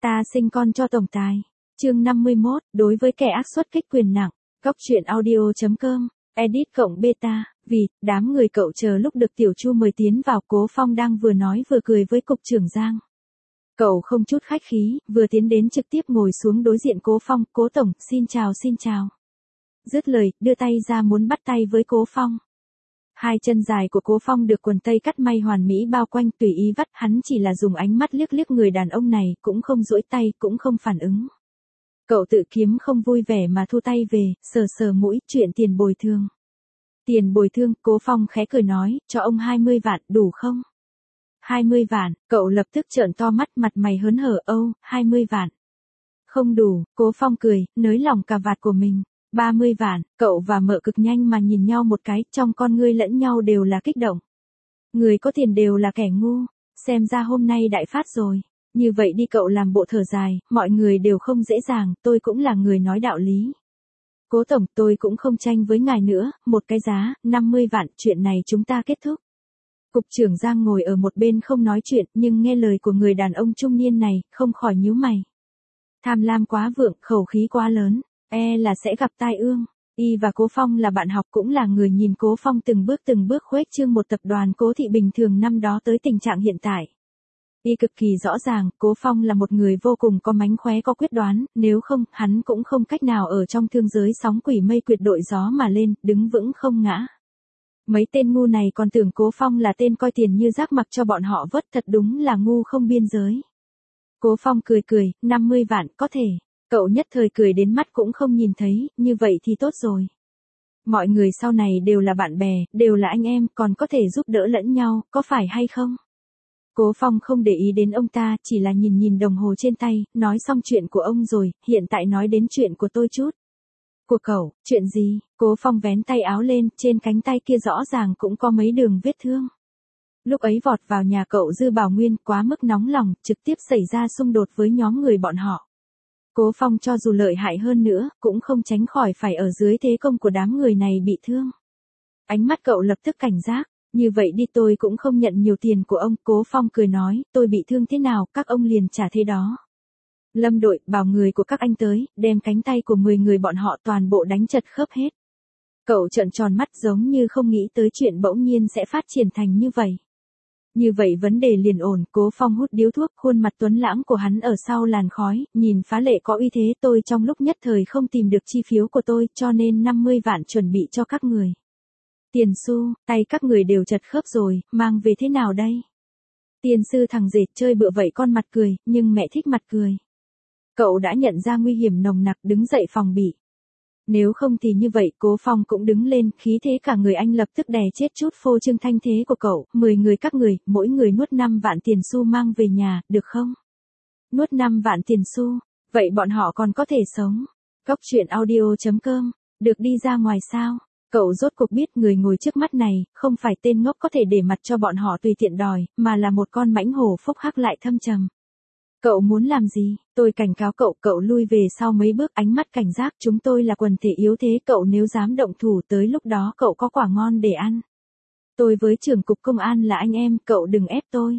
Ta sinh con cho tổng tài. Chương 51, đối với kẻ ác xuất kích quyền nặng. Góc truyện audio.com, edit cộng beta, vì, đám người cậu chờ lúc được Tiểu Chu mời tiến vào, Cố Phong đang vừa nói vừa cười với cục trưởng Giang. Cậu không chút khách khí, vừa tiến đến trực tiếp ngồi xuống đối diện Cố Phong. Cố tổng, xin chào xin chào. Dứt lời, đưa tay ra muốn bắt tay với Cố Phong. Hai chân dài của Cố Phong được quần tây cắt may hoàn mỹ bao quanh, tùy ý vắt, hắn chỉ là dùng ánh mắt liếc liếc người đàn ông này, cũng không duỗi tay, cũng không phản ứng. Cậu tự kiếm không vui vẻ mà thu tay về, sờ sờ mũi, chuyện tiền bồi thường. Tiền bồi thường, Cố Phong khẽ cười nói, cho ông 20 vạn, đủ không? 20 vạn, cậu lập tức trợn to mắt, mặt mày hớn hở, 20 vạn. Không đủ, Cố Phong cười, nới lỏng cà vạt của mình. 30 vạn, cậu và mợ cực nhanh mà nhìn nhau một cái, trong con ngươi lẫn nhau đều là kích động. Người có tiền đều là kẻ ngu, xem ra hôm nay đại phát rồi. Như vậy đi, cậu làm bộ thở dài, mọi người đều không dễ dàng, tôi cũng là người nói đạo lý. Cố tổng, tôi cũng không tranh với ngài nữa, một cái giá, 50 vạn, chuyện này chúng ta kết thúc. Cục trưởng Giang ngồi ở một bên không nói chuyện, nhưng nghe lời của người đàn ông trung niên này, không khỏi nhíu mày. Tham lam quá vượng, khẩu khí quá lớn. Là sẽ gặp tai ương. Y và Cố Phong là bạn học, cũng là người nhìn Cố Phong từng bước khuếch trương một tập đoàn Cố thị bình thường năm đó tới tình trạng hiện tại. Y cực kỳ rõ ràng, Cố Phong là một người vô cùng có mánh khóe, có quyết đoán, nếu không, hắn cũng không cách nào ở trong thương giới sóng quỷ mây quyệt đội gió mà lên, đứng vững không ngã. Mấy tên ngu này còn tưởng Cố Phong là tên coi tiền như rác mặc cho bọn họ vớt, thật đúng là ngu không biên giới. Cố Phong cười, 50 vạn, có thể. Cậu nhất thời cười đến mắt cũng không nhìn thấy, như vậy thì tốt rồi. Mọi người sau này đều là bạn bè, đều là anh em, còn có thể giúp đỡ lẫn nhau, có phải hay không? Cố Phong không để ý đến ông ta, chỉ là nhìn đồng hồ trên tay, nói xong chuyện của ông rồi, hiện tại nói đến chuyện của tôi chút. Của cậu, chuyện gì? Cố Phong vén tay áo lên, trên cánh tay kia rõ ràng cũng có mấy đường vết thương. Lúc ấy vọt vào nhà cậu Dư Bảo Nguyên, quá mức nóng lòng, trực tiếp xảy ra xung đột với nhóm người bọn họ. Cố Phong cho dù lợi hại hơn nữa, cũng không tránh khỏi phải ở dưới thế công của đám người này bị thương. Ánh mắt cậu lập tức cảnh giác, như vậy đi, tôi cũng không nhận nhiều tiền của ông. Cố Phong cười nói, tôi bị thương thế nào, các ông liền trả thế đó. Lâm đội, bảo người của các anh tới, đem cánh tay của 10 người bọn họ toàn bộ đánh chật khớp hết. Cậu trợn tròn mắt giống như không nghĩ tới chuyện bỗng nhiên sẽ phát triển thành như vậy. Như vậy vấn đề liền ổn. Cố Phong hút điếu thuốc, khuôn mặt tuấn lãng của hắn ở sau làn khói, nhìn phá lệ có uy thế. Tôi trong lúc nhất thời không tìm được chi phiếu của tôi, cho nên 50 vạn chuẩn bị cho các người. Tiền xu, tay các người đều chật khớp rồi, mang về thế nào đây? Tiền sư thằng dệt chơi bựa vậy, con mặt cười, nhưng mẹ thích mặt cười. Cậu đã nhận ra nguy hiểm nồng nặc, đứng dậy phòng bị. Nếu không thì như vậy, Cố Phong cũng đứng lên, khí thế cả người anh lập tức đè chết chút phô trương thanh thế của cậu. 10 người các người, mỗi người nuốt 5 vạn tiền xu mang về nhà, được không? Nuốt 5 vạn tiền xu, vậy bọn họ còn có thể sống. Góc truyện audio.com, được đi ra ngoài sao? Cậu rốt cuộc biết người ngồi trước mắt này, không phải tên ngốc có thể để mặt cho bọn họ tùy tiện đòi, mà là một con mãnh hổ phúc hắc lại thâm trầm. Cậu muốn làm gì? Tôi cảnh cáo cậu, cậu lui về sau mấy bước, ánh mắt cảnh giác, chúng tôi là quần thể yếu thế, cậu nếu dám động thủ tới lúc đó cậu có quả ngon để ăn. Tôi với trưởng cục công an là anh em, cậu đừng ép tôi.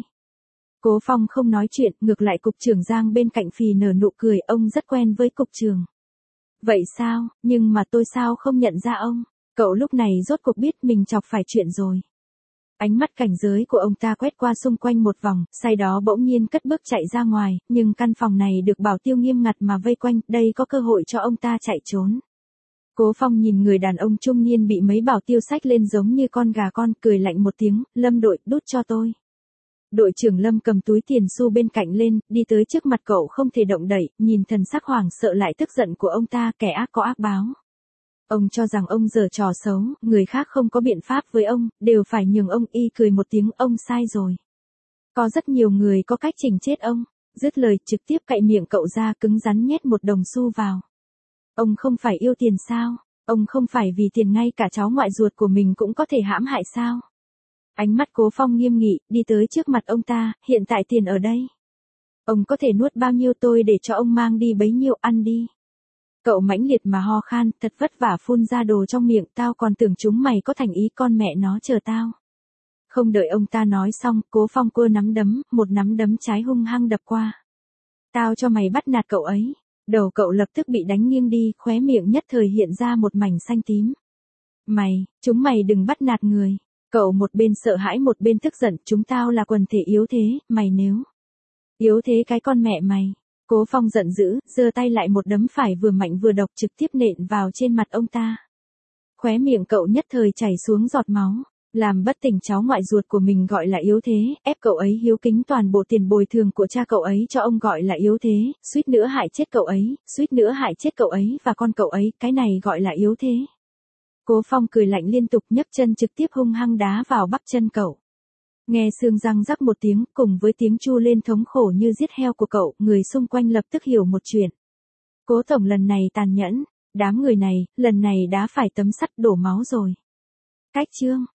Cố Phong không nói chuyện, ngược lại cục trưởng Giang bên cạnh phì nở nụ cười, ông rất quen với cục trưởng. Vậy sao, nhưng mà tôi sao không nhận ra ông? Cậu lúc này rốt cuộc biết mình chọc phải chuyện rồi. Ánh mắt cảnh giới của ông ta quét qua xung quanh một vòng, sau đó bỗng nhiên cất bước chạy ra ngoài, nhưng căn phòng này được bảo tiêu nghiêm ngặt mà vây quanh, đây có cơ hội cho ông ta chạy trốn. Cố Phong nhìn người đàn ông trung niên bị mấy bảo tiêu xách lên giống như con gà con, cười lạnh một tiếng, Lâm đội, đút cho tôi. Đội trưởng Lâm cầm túi tiền xu bên cạnh lên, đi tới trước mặt cậu không thể động đậy, nhìn thần sắc hoảng sợ lại tức giận của ông ta, kẻ ác có ác báo. Ông cho rằng ông giở trò xấu, người khác không có biện pháp với ông, đều phải nhường ông. Y cười một tiếng, ông sai rồi. Có rất nhiều người có cách chỉnh chết ông. Dứt lời trực tiếp cạy miệng cậu ra, cứng rắn nhét một đồng xu vào. Ông không phải yêu tiền sao? Ông không phải vì tiền ngay cả cháu ngoại ruột của mình cũng có thể hãm hại sao? Ánh mắt Cố Phong nghiêm nghị, đi tới trước mặt ông ta, hiện tại tiền ở đây. Ông có thể nuốt bao nhiêu tôi để cho ông mang đi bấy nhiêu, ăn đi. Cậu mãnh liệt mà ho khan, thật vất vả phun ra đồ trong miệng, tao còn tưởng chúng mày có thành ý, con mẹ nó chờ tao. Không đợi ông ta nói xong, Cố Phong cua nắm đấm, một nắm đấm trái hung hăng đập qua. Tao cho mày bắt nạt cậu ấy. Đầu cậu lập tức bị đánh nghiêng đi, khóe miệng nhất thời hiện ra một mảnh xanh tím. Chúng mày đừng bắt nạt người. Cậu một bên sợ hãi một bên tức giận, chúng tao là quần thể yếu thế, mày nếu yếu thế cái con mẹ mày. Cố Phong giận dữ, giơ tay lại một đấm phải vừa mạnh vừa độc trực tiếp nện vào trên mặt ông ta. Khóe miệng cậu nhất thời chảy xuống giọt máu. Làm bất tỉnh cháu ngoại ruột của mình gọi là yếu thế, ép cậu ấy hiếu kính toàn bộ tiền bồi thường của cha cậu ấy cho ông gọi là yếu thế, suýt nữa hại chết cậu ấy, suýt nữa hại chết cậu ấy và con cậu ấy, cái này gọi là yếu thế. Cố Phong cười lạnh liên tục nhấc chân trực tiếp hung hăng đá vào bắp chân cậu. Nghe xương răng rắc một tiếng, cùng với tiếng chu lên thống khổ như giết heo của cậu, người xung quanh lập tức hiểu một chuyện. Cố tổng lần này tàn nhẫn, đám người này, lần này đã phải tấm sắt đổ máu rồi. Cách chương